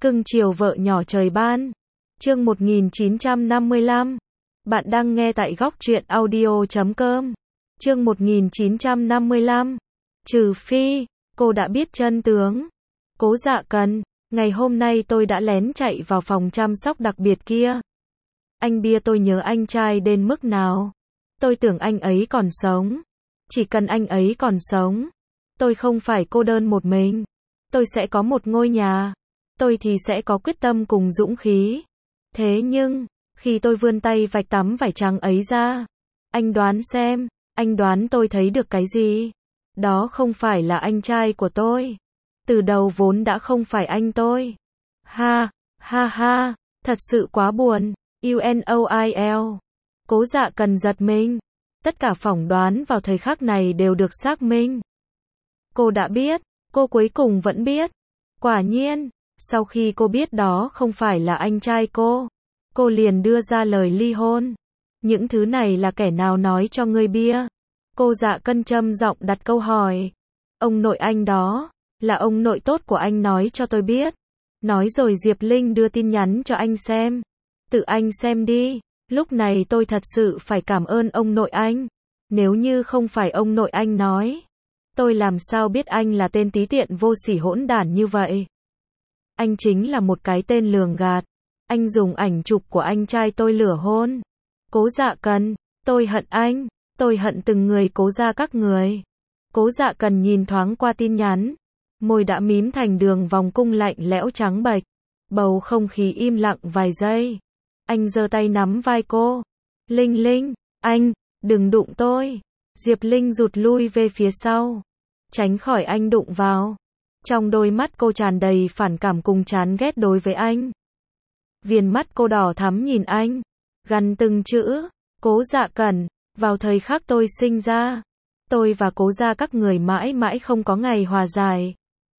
Cưng chiều vợ nhỏ trời ban. Chương 1955. Bạn đang nghe tại góc truyện audio.com. Chương 1955. Trừ phi, cô đã biết chân tướng. Cố Dạ Cần, ngày hôm nay tôi đã lén chạy vào phòng chăm sóc đặc biệt kia. Anh bia tôi nhớ anh trai đến mức nào. Tôi tưởng anh ấy còn sống. Chỉ cần anh ấy còn sống, tôi không phải cô đơn một mình. Tôi sẽ có một ngôi nhà. Tôi thì sẽ có quyết tâm cùng dũng khí. Thế nhưng, khi tôi vươn tay vạch tấm vải trắng ấy ra, anh đoán xem, anh đoán tôi thấy được cái gì? Đó không phải là anh trai của tôi. Từ đầu vốn đã không phải anh tôi. Ha, ha ha, thật sự quá buồn. UNOIL. Cố Dạ Cần giật mình. Tất cả phỏng đoán vào thời khắc này đều được xác minh. Cô đã biết, cô cuối cùng vẫn biết. Quả nhiên, sau khi cô biết đó không phải là anh trai cô liền đưa ra lời ly hôn. Những thứ này là kẻ nào nói cho ngươi bia? Cô Dạ Cần trầm giọng đặt câu hỏi. Ông nội anh đó, là ông nội tốt của anh nói cho tôi biết. Nói rồi Diệp Linh đưa tin nhắn cho anh xem. Tự anh xem đi, lúc này tôi thật sự phải cảm ơn ông nội anh. Nếu như không phải ông nội anh nói, tôi làm sao biết anh là tên tí tiện vô sỉ hỗn đản như vậy. Anh chính là một cái tên lường gạt. Anh dùng ảnh chụp của anh trai tôi lừa hôn. Cố Dạ Cần, tôi hận anh, tôi hận từng người cố gia các người. Cố Dạ Cần nhìn thoáng qua tin nhắn, môi đã mím thành đường vòng cung lạnh lẽo trắng bệch. Bầu không khí im lặng vài giây. Anh giơ tay nắm vai cô. Linh Linh, anh, đừng đụng tôi. Diệp Linh rụt lui về phía sau, tránh khỏi anh đụng vào. Trong đôi mắt cô tràn đầy phản cảm cùng chán ghét đối với anh. Viền mắt cô đỏ thắm nhìn anh, gằn từng chữ. Cố Dạ Cần, vào thời khắc tôi sinh ra, tôi và cố gia các người mãi mãi không có ngày hòa giải.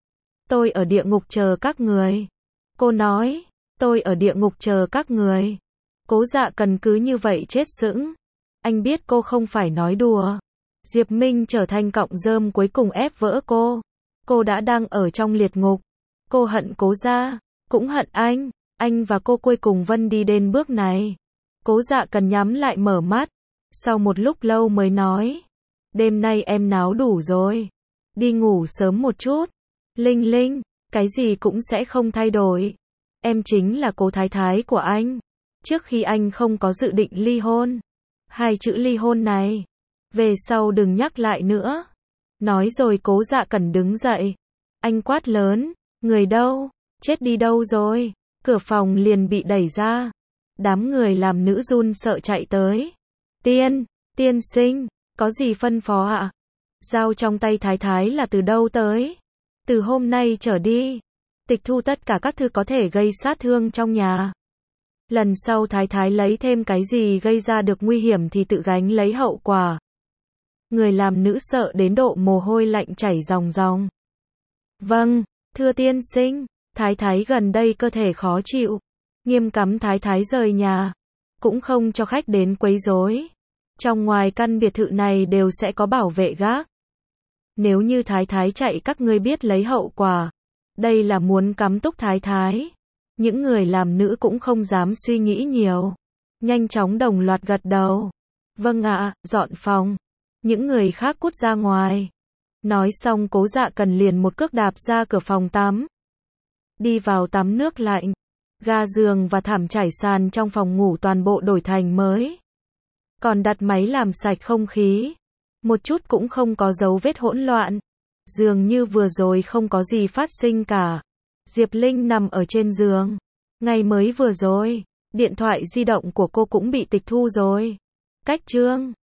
Tôi ở địa ngục chờ các người. Cô nói, tôi ở địa ngục chờ các người. Cố Dạ Cần cứ như vậy chết sững. Anh biết cô không phải nói đùa. Diệp Minh trở thành cọng rơm cuối cùng ép vỡ cô. Cô đã đang ở trong liệt ngục. Cô hận cố gia, cũng hận anh. Anh và cô cuối cùng vân đi đến bước này. Cố Dạ Cần nhắm lại mở mắt. Sau một lúc lâu mới nói. Đêm nay em náo đủ rồi. Đi ngủ sớm một chút. Linh Linh, cái gì cũng sẽ không thay đổi. Em chính là cô thái thái của anh. Trước khi anh không có dự định ly hôn. Hai chữ ly hôn này, về sau đừng nhắc lại nữa. Nói rồi Cố Dạ Cần đứng dậy. Anh quát lớn, người đâu, chết đi đâu rồi? Cửa phòng liền bị đẩy ra. Đám người làm nữ run sợ chạy tới. Tiên sinh, có gì phân phó ạ? Dao trong tay thái thái là từ đâu tới? Từ hôm nay trở đi, tịch thu tất cả các thứ có thể gây sát thương trong nhà. Lần sau thái thái lấy thêm cái gì gây ra được nguy hiểm thì tự gánh lấy hậu quả. Người làm nữ sợ đến độ mồ hôi lạnh chảy ròng ròng. Vâng, thưa tiên sinh, thái thái gần đây cơ thể khó chịu. Nghiêm cấm thái thái rời nhà. Cũng không cho khách đến quấy rối. Trong ngoài căn biệt thự này đều sẽ có bảo vệ gác. Nếu như thái thái chạy các ngươi biết lấy hậu quả. Đây là muốn cắm túc thái thái. Những người làm nữ cũng không dám suy nghĩ nhiều. Nhanh chóng đồng loạt gật đầu. Vâng ạ, dọn phòng. Những người khác cút ra ngoài. Nói xong Cố Dạ Cần liền một cước đạp ra cửa phòng tắm. Đi vào tắm nước lạnh. Ga giường và thảm trải sàn trong phòng ngủ toàn bộ đổi thành mới. Còn đặt máy làm sạch không khí. Một chút cũng không có dấu vết hỗn loạn. Dường như vừa rồi không có gì phát sinh cả. Diệp Linh nằm ở trên giường. Ngày mới vừa rồi, điện thoại di động của cô cũng bị tịch thu rồi. Cách chương